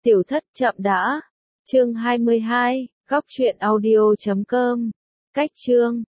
Tiểu thất chậm đã. Chương 22, góc truyện audio.com. Cách chương